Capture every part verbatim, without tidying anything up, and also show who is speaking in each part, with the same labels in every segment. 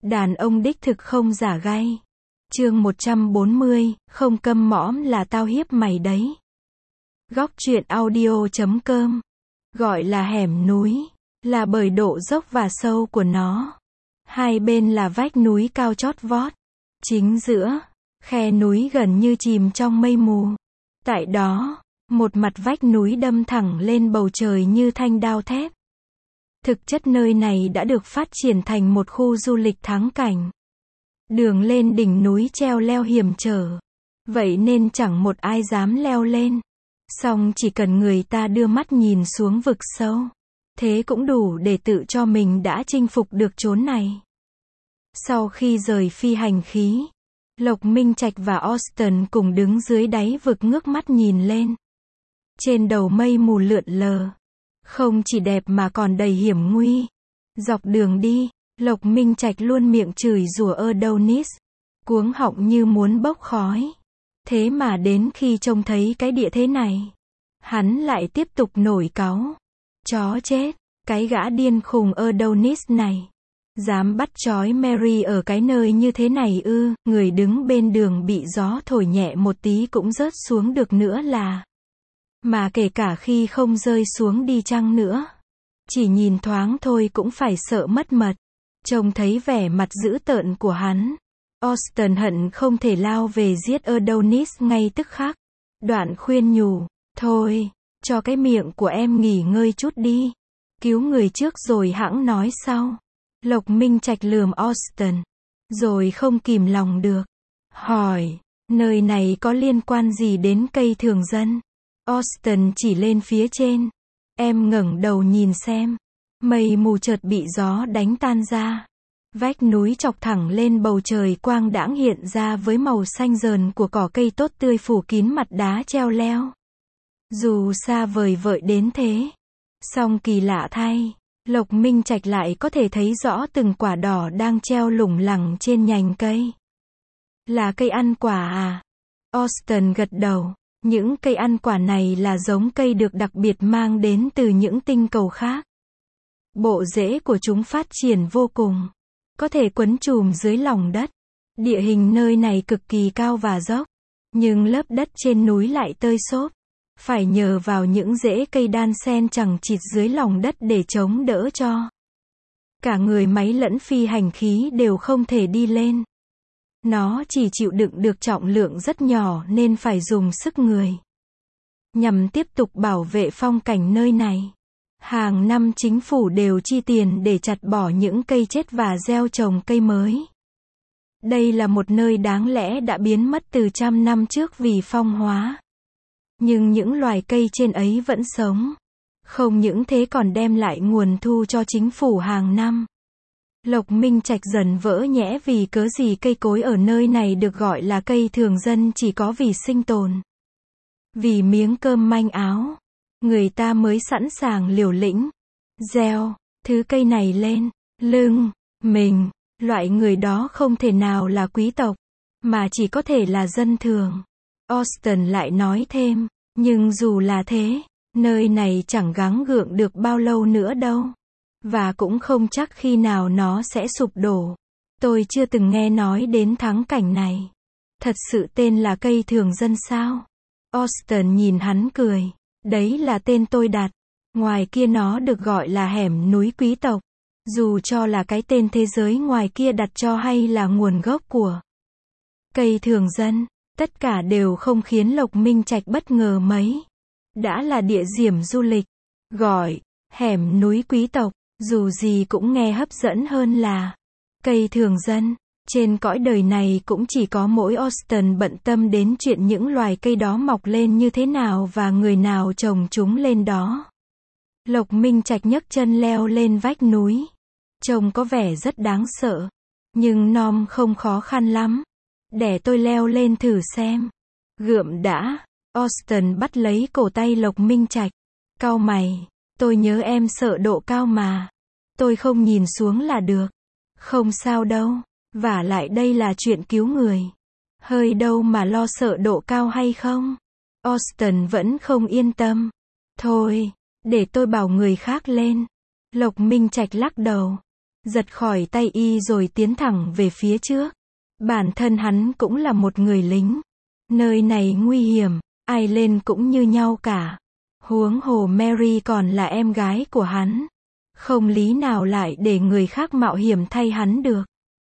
Speaker 1: Đàn ông đích thực không giả gay. Chương một trăm bốn mươi, không câm mõm là tao hiếp mày đấy. Góc truyện audio chấm com. Gọi là hẻm núi, là bởi độ dốc và sâu của nó. Hai bên là vách núi cao chót vót. Chính giữa, khe núi gần như chìm trong mây mù. Tại đó, một mặt vách núi đâm thẳng lên bầu trời như thanh đao thép. Thực chất nơi này đã được phát triển thành một khu du lịch thắng cảnh. Đường lên đỉnh núi treo leo hiểm trở. Vậy nên chẳng một ai dám leo lên. Song chỉ cần người ta đưa mắt nhìn xuống vực sâu, thế cũng đủ để tự cho mình đã chinh phục được chốn này. Sau khi rời phi hành khí, Lộc Minh Trạch và Austin cùng đứng dưới đáy vực ngước mắt nhìn lên. Trên đầu mây mù lượn lờ. Không chỉ đẹp mà còn đầy hiểm nguy. Dọc đường đi, Lộc Minh Trạch luôn miệng chửi rủa Adonis, cuống họng như muốn bốc khói. Thế mà đến khi trông thấy cái địa thế này, hắn lại tiếp tục nổi cáu. Chó chết, cái gã điên khùng Adonis này. Dám bắt trói Mary ở cái nơi như thế này ư, người đứng bên đường bị gió thổi nhẹ một tí cũng rớt xuống được nữa là. Mà kể cả khi không rơi xuống đi chăng nữa, chỉ nhìn thoáng thôi cũng phải sợ mất mật. Trông thấy vẻ mặt dữ tợn của hắn, Austin hận không thể lao về giết Adonis ngay tức khắc. Đoạn khuyên nhủ, thôi, cho cái miệng của em nghỉ ngơi chút đi. Cứu người trước rồi hẵng nói sau. Lộc Minh Trạch lườm Austin, rồi không kìm lòng được. Hỏi, nơi này có liên quan gì đến cây thường dân? Austin chỉ lên phía trên. Em ngẩng đầu nhìn xem. Mây mù chợt bị gió đánh tan ra. Vách núi chọc thẳng lên bầu trời quang đãng hiện ra với màu xanh rờn của cỏ cây tốt tươi phủ kín mặt đá treo leo. Dù xa vời vợi đến thế, song kỳ lạ thay, Lộc Minh Trạch lại có thể thấy rõ từng quả đỏ đang treo lủng lẳng trên nhành cây. Là cây ăn quả à? Austin gật đầu. Những cây ăn quả này là giống cây được đặc biệt mang đến từ những tinh cầu khác. Bộ rễ của chúng phát triển vô cùng, có thể quấn trùm dưới lòng đất. Địa hình nơi này cực kỳ cao và dốc, nhưng lớp đất trên núi lại tơi xốp. Phải nhờ vào những rễ cây đan xen chằng chịt dưới lòng đất để chống đỡ cho. Cả người máy lẫn phi hành khí đều không thể đi lên. Nó chỉ chịu đựng được trọng lượng rất nhỏ nên phải dùng sức người. Nhằm tiếp tục bảo vệ phong cảnh nơi này, hàng năm chính phủ đều chi tiền để chặt bỏ những cây chết và gieo trồng cây mới. Đây là một nơi đáng lẽ đã biến mất từ trăm năm trước vì phong hóa. Nhưng những loài cây trên ấy vẫn sống. Không những thế còn đem lại nguồn thu cho chính phủ hàng năm. Lộc Minh Trạch dần vỡ nhẽ vì cớ gì cây cối ở nơi này được gọi là cây thường dân chỉ có vì sinh tồn. Vì miếng cơm manh áo, người ta mới sẵn sàng liều lĩnh, gieo, thứ cây này lên, lưng, mình, loại người đó không thể nào là quý tộc, mà chỉ có thể là dân thường. Austin lại nói thêm, nhưng dù là thế, nơi này chẳng gắng gượng được bao lâu nữa đâu. Và cũng không chắc khi nào nó sẽ sụp đổ. Tôi chưa từng nghe nói đến thắng cảnh này. Thật sự tên là cây thường dân sao? Austin nhìn hắn cười. Đấy là tên tôi đặt. Ngoài kia nó được gọi là hẻm núi quý tộc. Dù cho là cái tên thế giới ngoài kia đặt cho hay là nguồn gốc của cây thường dân, tất cả đều không khiến Lộc Minh Trạch bất ngờ mấy. Đã là địa điểm du lịch, gọi hẻm núi quý tộc, dù gì cũng nghe hấp dẫn hơn là cây thường dân. Trên cõi đời này cũng chỉ có mỗi Austin bận tâm đến chuyện những loài cây đó mọc lên như thế nào và người nào trồng chúng lên đó. Lộc Minh Trạch nhấc chân leo lên vách núi. Trông có vẻ rất đáng sợ. Nhưng nom không khó khăn lắm. Để tôi leo lên thử xem. Gượm đã. Austin bắt lấy cổ tay Lộc Minh Trạch. Cau mày. Tôi nhớ em sợ độ cao mà. Tôi không nhìn xuống là được. Không sao đâu. Vả lại đây là chuyện cứu người. Hơi đâu mà lo sợ độ cao hay không. Austin vẫn không yên tâm. Thôi, để tôi bảo người khác lên. Lộc Minh Trạch lắc đầu. giật khỏi tay y rồi tiến thẳng về phía trước. Bản thân hắn cũng là một người lính. Nơi này nguy hiểm, ai lên cũng như nhau cả. Huống hồ Mary còn là em gái của hắn. Không lý nào lại để người khác mạo hiểm thay hắn được.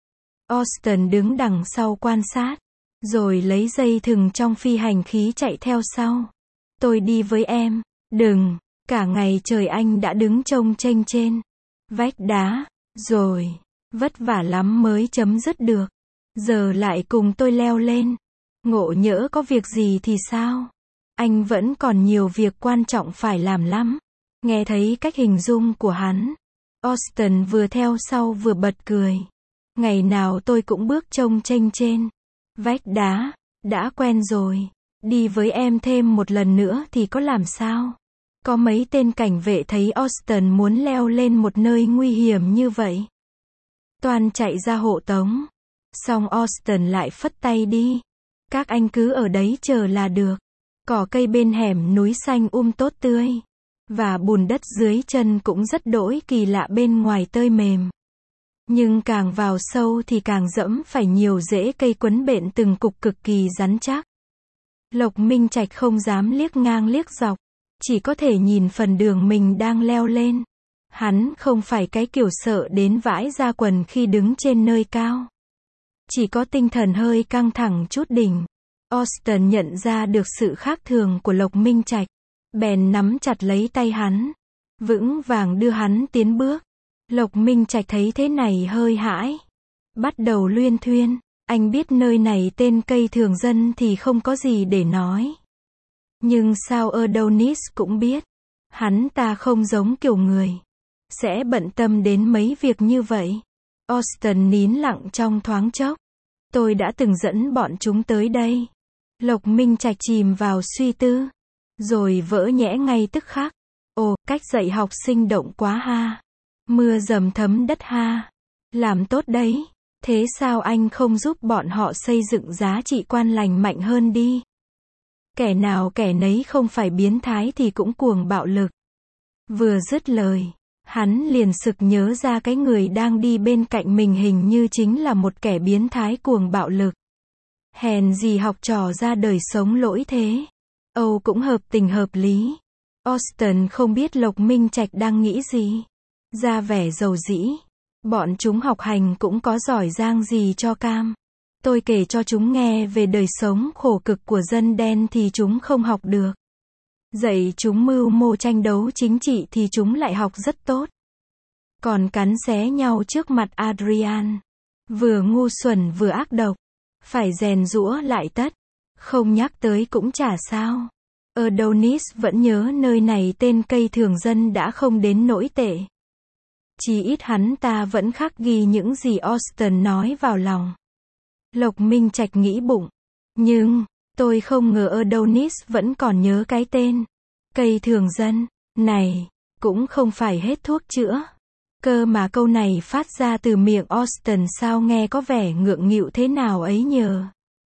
Speaker 1: Austen đứng đằng sau quan sát, rồi lấy dây thừng trong phi hành khí chạy theo sau. Tôi đi với em. Đừng. Cả ngày trời anh đã đứng trông chênh trên vách đá, rồi, vất vả lắm mới chấm dứt được. Giờ lại cùng tôi leo lên. Ngộ nhỡ có việc gì thì sao? Anh vẫn còn nhiều việc quan trọng phải làm lắm. Nghe thấy cách hình dung của hắn, Austen vừa theo sau vừa bật cười. Ngày nào tôi cũng bước trông chênh trên vách đá, đã quen rồi. Đi với em thêm một lần nữa thì có làm sao? Có mấy tên cảnh vệ thấy Austen muốn leo lên một nơi nguy hiểm như vậy, toàn chạy ra hộ tống. Xong Austen lại phất tay đi. Các anh cứ ở đấy chờ là được. Cỏ cây bên hẻm núi xanh um tốt tươi. Và bùn đất dưới chân cũng rất đỗi kỳ lạ, bên ngoài tơi mềm. Nhưng càng vào sâu thì càng dẫm phải nhiều rễ cây quấn bện từng cục cực kỳ rắn chắc. Lộc Minh Trạch không dám liếc ngang liếc dọc. Chỉ có thể nhìn phần đường mình đang leo lên. Hắn không phải cái kiểu sợ đến vãi ra quần khi đứng trên nơi cao. Chỉ có tinh thần hơi căng thẳng chút đỉnh. Austen nhận ra được sự khác thường của Lộc Minh Trạch. Bèn nắm chặt lấy tay hắn. Vững vàng đưa hắn tiến bước. Lộc Minh Trạch thấy thế này hơi hãi. Bắt đầu luyên thuyên. Anh biết nơi này tên cây thường dân thì không có gì để nói. Nhưng sao Adonis cũng biết. Hắn ta không giống kiểu người sẽ bận tâm đến mấy việc như vậy. Austen nín lặng trong thoáng chốc. Tôi đã từng dẫn bọn chúng tới đây. Lộc Minh Trạch chìm vào suy tư. Rồi vỡ nhẽ ngay tức khắc. Ồ, cách dạy học sinh động quá ha. Mưa dầm thấm đất ha. Làm tốt đấy. Thế sao anh không giúp bọn họ xây dựng giá trị quan lành mạnh hơn đi? Kẻ nào kẻ nấy không phải biến thái thì cũng cuồng bạo lực. Vừa dứt lời, hắn liền sực nhớ ra cái người đang đi bên cạnh mình hình như chính là một kẻ biến thái cuồng bạo lực. Hèn gì học trò ra đời sống lỗi thế. Âu cũng hợp tình hợp lý. Austen không biết Lộc Minh Trạch đang nghĩ gì. Ra vẻ dầu dĩ. Bọn chúng học hành cũng có giỏi giang gì cho cam. Tôi kể cho chúng nghe về đời sống khổ cực của dân đen thì chúng không học được. Dạy chúng mưu mô tranh đấu chính trị thì chúng lại học rất tốt. Còn cắn xé nhau trước mặt Adrian. Vừa ngu xuẩn vừa ác độc. Phải rèn giũa lại tất. Không nhắc tới cũng chả sao. Adonis vẫn nhớ nơi này tên cây thường dân đã không đến nỗi tệ. Chỉ ít hắn ta vẫn khắc ghi những gì Austen nói vào lòng. Lộc Minh Trạch nghĩ bụng. Nhưng, tôi không ngờ Adonis vẫn còn nhớ cái tên cây thường dân này. Cũng không phải hết thuốc chữa. Cơ mà câu này phát ra từ miệng Austen sao nghe có vẻ ngượng nghịu thế nào ấy nhờ.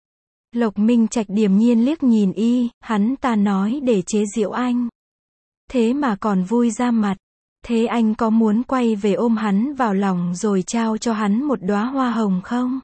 Speaker 1: Lộc Minh Trạch điềm nhiên liếc nhìn y, hắn ta nói để chế giễu anh. Thế mà còn vui ra mặt. Thế anh có muốn quay về ôm hắn vào lòng rồi trao cho hắn một đóa hoa hồng không?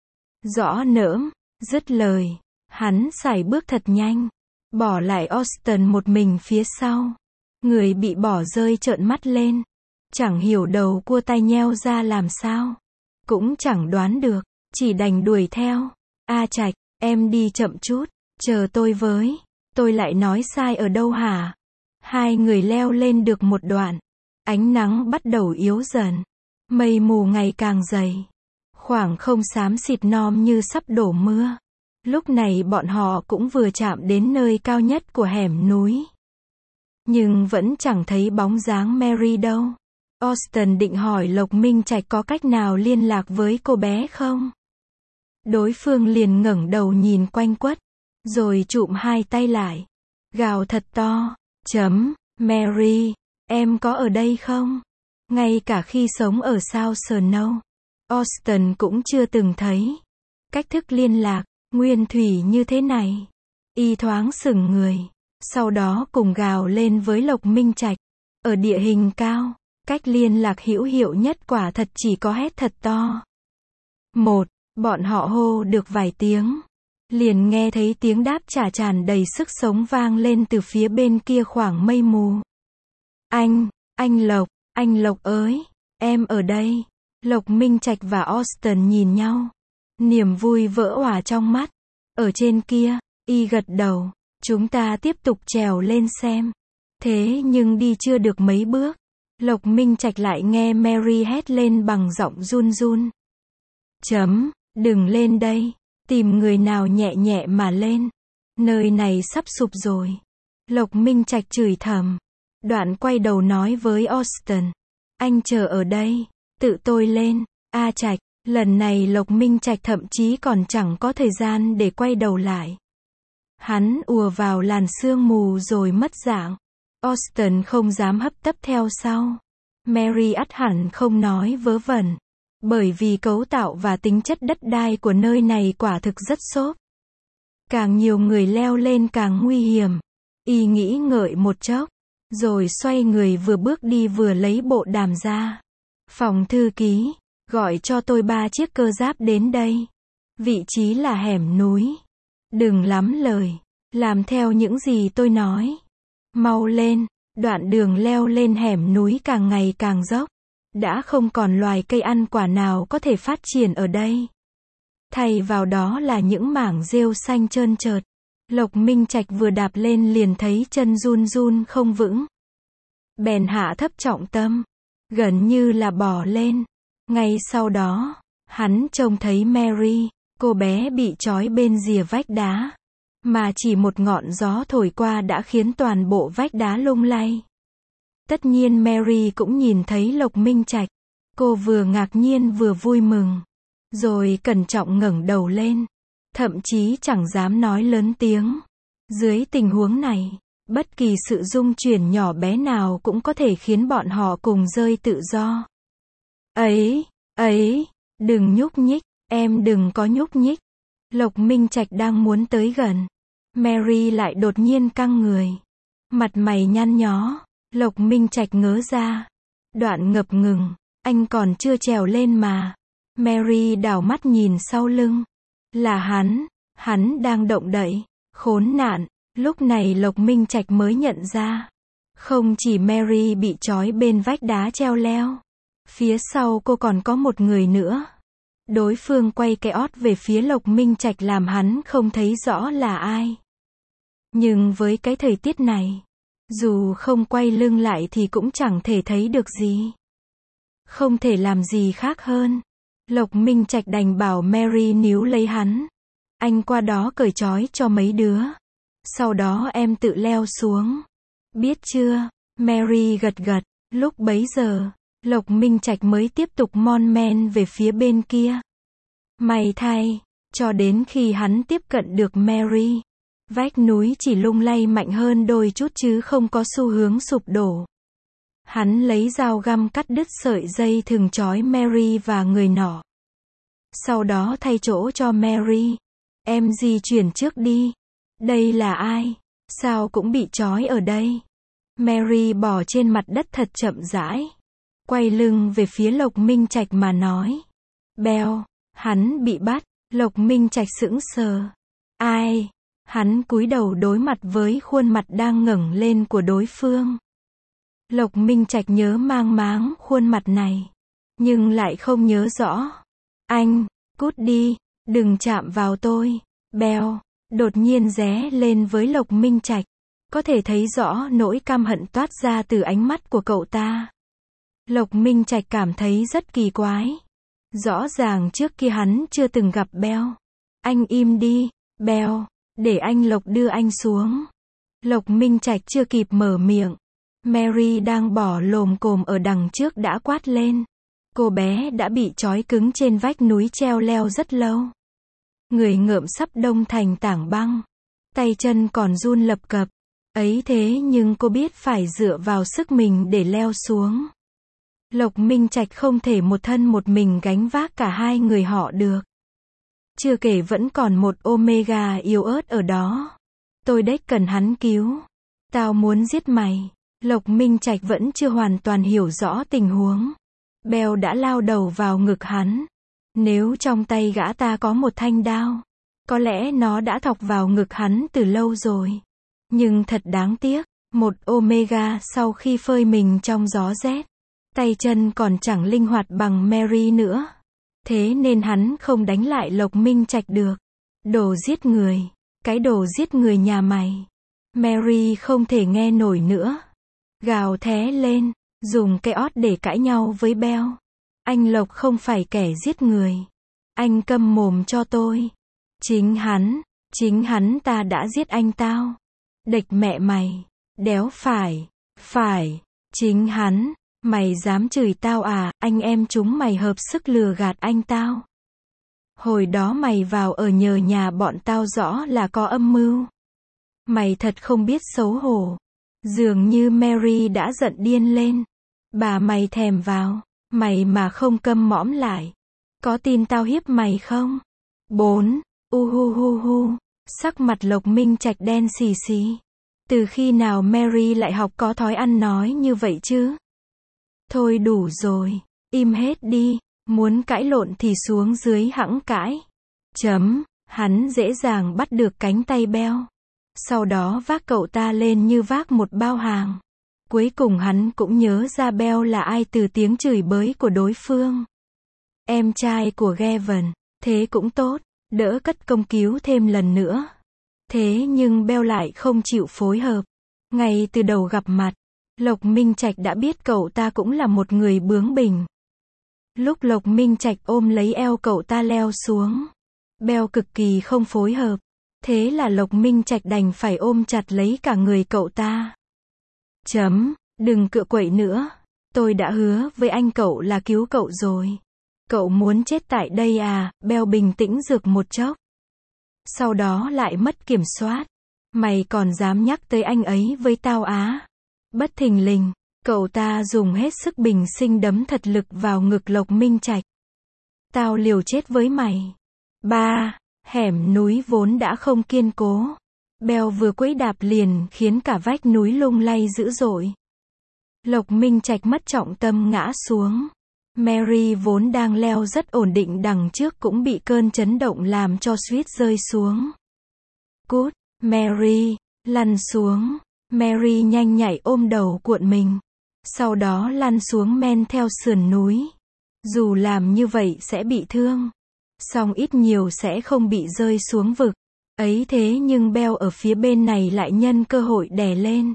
Speaker 1: Rõ nỡm. Dứt lời, hắn sải bước thật nhanh, bỏ lại Austen một mình phía sau. Người bị bỏ rơi trợn mắt lên, chẳng hiểu đầu cua tai nheo ra làm sao, cũng chẳng đoán được, chỉ đành đuổi theo. A Trạch, em đi chậm chút, chờ tôi với. Tôi lại nói sai ở đâu hả? Hai người leo lên được một đoạn, ánh nắng bắt đầu yếu dần, mây mù ngày càng dày, khoảng không xám xịt nom như sắp đổ mưa. Lúc này bọn họ cũng vừa chạm đến nơi cao nhất của hẻm núi. Nhưng vẫn chẳng thấy bóng dáng Mary đâu. Austen định hỏi Lộc Minh Trạch có cách nào liên lạc với cô bé không? Đối phương liền ngẩng đầu nhìn quanh quất, rồi chụm hai tay lại, gào thật to, chấm, Mary, em có ở đây không? Ngay cả khi sống ở South Snow, Austen cũng chưa từng thấy cách thức liên lạc nguyên thủy như thế này. Y thoáng sững người, sau đó cùng gào lên với Lộc Minh Trạch. Ở địa hình cao, Cách liên lạc hữu hiệu nhất quả thật chỉ có hét thật to. Một, bọn họ hô được vài tiếng. Liền nghe thấy tiếng đáp trả tràn đầy sức sống vang lên từ phía bên kia khoảng mây mù. Anh, anh Lộc, anh Lộc ơi, em ở đây. Lộc Minh Trạch và Austin nhìn nhau. Niềm vui vỡ òa trong mắt. Ở trên kia, y gật đầu. Chúng ta tiếp tục trèo lên xem. Thế nhưng đi chưa được mấy bước. Lộc Minh Trạch lại nghe Mary hét lên bằng giọng run run. Chấm, đừng lên đây. Tìm người nào nhẹ nhẹ mà lên. Nơi này sắp sụp rồi. Lộc Minh Trạch chửi thầm. Đoạn quay đầu nói với Austin. Anh chờ ở đây. Tự tôi lên. A Trạch. Lần này Lộc Minh Trạch thậm chí còn chẳng có thời gian để quay đầu lại. Hắn ùa vào làn sương mù rồi mất dạng. Austin không dám hấp tấp theo sau. Mary ắt hẳn không nói vớ vẩn. Bởi vì cấu tạo và tính chất đất đai của nơi này quả thực rất xốp. Càng nhiều người leo lên càng nguy hiểm. Y nghĩ ngợi một chốc. Rồi xoay người vừa bước đi vừa lấy bộ đàm ra. Phòng thư ký, gọi cho tôi ba chiếc cơ giáp đến đây. Vị trí là hẻm núi. Đừng lắm lời. Làm theo những gì tôi nói. Mau lên. Đoạn đường leo lên hẻm núi càng ngày càng dốc. Đã không còn loài cây ăn quả nào có thể phát triển ở đây. Thay vào đó là những mảng rêu xanh trơn trượt. Lộc Minh Trạch vừa đạp lên liền thấy chân run run không vững. Bèn hạ thấp trọng tâm. Gần như là bò lên. Ngay sau đó, hắn trông thấy Mary, cô bé bị trói bên rìa vách đá. Mà chỉ một ngọn gió thổi qua đã khiến toàn bộ vách đá lung lay. Tất nhiên Mary cũng nhìn thấy Lộc Minh Trạch. Cô vừa ngạc nhiên vừa vui mừng. Rồi cẩn trọng ngẩng đầu lên. Thậm chí chẳng dám nói lớn tiếng. Dưới tình huống này, bất kỳ sự rung chuyển nhỏ bé nào cũng có thể khiến bọn họ cùng rơi tự do. Ấy, ấy, đừng nhúc nhích, em đừng có nhúc nhích. Lộc Minh Trạch đang muốn tới gần. Mary lại đột nhiên căng người. Mặt mày nhăn nhó. Lộc Minh Trạch ngớ ra. Đoạn ngập ngừng. Anh còn chưa trèo lên mà. Mary đảo mắt nhìn sau lưng. Là hắn. Hắn đang động đậy. Khốn nạn. Lúc này Lộc Minh Trạch mới nhận ra. Không chỉ Mary bị trói bên vách đá treo leo. Phía sau cô còn có một người nữa. Đối phương quay cái ót về phía Lộc Minh Trạch làm hắn không thấy rõ là ai. Nhưng với cái thời tiết này, dù không quay lưng lại thì cũng chẳng thể thấy được gì. Không thể làm gì khác hơn. Lộc Minh Trạch đành bảo Mary níu lấy hắn. Anh qua đó cởi trói cho mấy đứa. Sau đó em tự leo xuống. Biết chưa? Mary gật gật. Lúc bấy giờ, Lộc Minh Trạch mới tiếp tục mon men về phía bên kia. May thay, cho đến khi hắn tiếp cận được Mary, vách núi chỉ lung lay mạnh hơn đôi chút chứ không có xu hướng sụp đổ. Hắn lấy dao găm cắt đứt sợi dây thừng trói Mary và người nọ. Sau đó thay chỗ cho Mary. Em di chuyển trước đi. Đây là ai? Sao cũng bị trói ở đây? Mary bò trên mặt đất thật chậm rãi. Quay lưng về phía Lộc Minh Trạch mà nói. Beo, hắn bị bắt. Lộc Minh Trạch sững sờ. Ai? Hắn cúi đầu đối mặt với khuôn mặt đang ngẩng lên của đối phương. Lộc Minh Trạch nhớ mang máng khuôn mặt này. Nhưng lại không nhớ rõ. Anh, cút đi, đừng chạm vào tôi. Beo, đột nhiên ré lên với Lộc Minh Trạch. Có thể thấy rõ nỗi căm hận toát ra từ ánh mắt của cậu ta. Lộc Minh Trạch cảm thấy rất kỳ quái. Rõ ràng trước kia hắn chưa từng gặp Beo. Anh im đi, Beo, để anh Lộc đưa anh xuống. Lộc Minh Trạch chưa kịp mở miệng. Mary đang bỏ lồm cồm ở đằng trước đã quát lên. Cô bé đã bị trói cứng trên vách núi treo leo rất lâu. Người ngợm sắp đông thành tảng băng. Tay chân còn run lập cập. Ấy thế nhưng cô biết phải dựa vào sức mình để leo xuống. Lộc Minh Trạch không thể một thân một mình gánh vác cả hai người họ được. Chưa kể vẫn còn một Omega yếu ớt ở đó. Tôi đếch cần hắn cứu. Tao muốn giết mày. Lộc Minh Trạch vẫn chưa hoàn toàn hiểu rõ tình huống. Beo đã lao đầu vào ngực hắn. Nếu trong tay gã ta có một thanh đao, có lẽ nó đã thọc vào ngực hắn từ lâu rồi. Nhưng thật đáng tiếc, một Omega sau khi phơi mình trong gió rét, tay chân còn chẳng linh hoạt bằng Mary nữa. Thế nên hắn không đánh lại Lộc Minh Trạch được. Đồ giết người, cái đồ giết người nhà mày. Mary không thể nghe nổi nữa. Gào thé lên, dùng cái ót để cãi nhau với Beo. Anh Lộc không phải kẻ giết người. Anh câm mồm cho tôi. Chính hắn, chính hắn ta đã giết anh tao. Địch mẹ mày. Đéo phải, phải, chính hắn. Mày dám chửi tao à, anh em chúng mày hợp sức lừa gạt anh tao. Hồi đó mày vào ở nhờ nhà bọn tao rõ là có âm mưu. Mày thật không biết xấu hổ. Dường như Mary đã giận điên lên. Bà mày thèm vào, mày mà không câm mõm lại. Có tin tao hiếp mày không? bốn. Uhu hu hu. Sắc mặt Lộc Minh Trạch đen xì xì. Từ khi nào Mary lại học có thói ăn nói như vậy chứ? Thôi đủ rồi, im hết đi, muốn cãi lộn thì xuống dưới hẵng cãi. Chấm, hắn dễ dàng bắt được cánh tay Beo. Sau đó vác cậu ta lên như vác một bao hàng. Cuối cùng hắn cũng nhớ ra Beo là ai từ tiếng chửi bới của đối phương. Em trai của Gavin, thế cũng tốt, đỡ cất công cứu thêm lần nữa. Thế nhưng Beo lại không chịu phối hợp. Ngay từ đầu gặp mặt, Lộc Minh Trạch đã biết cậu ta cũng là một người bướng bỉnh. Lúc Lộc Minh Trạch ôm lấy eo cậu ta leo xuống, Beo cực kỳ không phối hợp. Thế là Lộc Minh Trạch đành phải ôm chặt lấy cả người cậu ta. Chấm, đừng cựa quậy nữa. Tôi đã hứa với anh cậu là cứu cậu rồi. Cậu muốn chết tại đây à? Beo bình tĩnh rực một chốc. Sau đó lại mất kiểm soát. Mày còn dám nhắc tới anh ấy với tao á? Bất thình lình, cậu ta dùng hết sức bình sinh đấm thật lực vào ngực Lộc Minh Trạch. Tao liều chết với mày. ba. Hẻm núi vốn đã không kiên cố. Beo vừa quẫy đạp liền khiến cả vách núi lung lay dữ dội. Lộc Minh Trạch mất trọng tâm ngã xuống. Mary vốn đang leo rất ổn định đằng trước cũng bị cơn chấn động làm cho suýt rơi xuống. Cút, Mary, lăn xuống. Mary nhanh nhảy ôm đầu cuộn mình. Sau đó lăn xuống men theo sườn núi. Dù làm như vậy sẽ bị thương, song ít nhiều sẽ không bị rơi xuống vực. Ấy thế nhưng Beo ở phía bên này lại nhân cơ hội đè lên.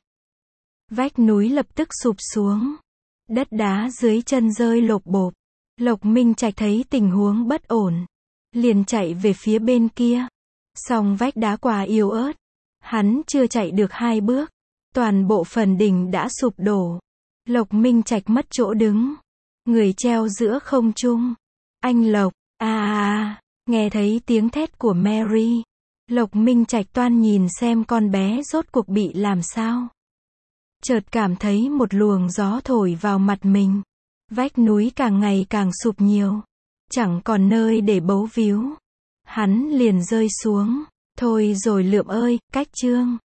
Speaker 1: Vách núi lập tức sụp xuống. Đất đá dưới chân rơi lộp bộp. Lộc Minh Trạch thấy tình huống bất ổn, liền chạy về phía bên kia. Song vách đá quá yếu ớt. Hắn chưa chạy được hai bước, toàn bộ phần đỉnh đã sụp đổ. Lộc Minh Trạch mất chỗ đứng. Người treo giữa không trung. Anh Lộc, à à, nghe thấy tiếng thét của Mary. Lộc Minh Trạch toan nhìn xem con bé rốt cuộc bị làm sao. Chợt cảm thấy một luồng gió thổi vào mặt mình. Vách núi càng ngày càng sụp nhiều. Chẳng còn nơi để bấu víu. Hắn liền rơi xuống. Thôi rồi Lượm ơi, cách chương.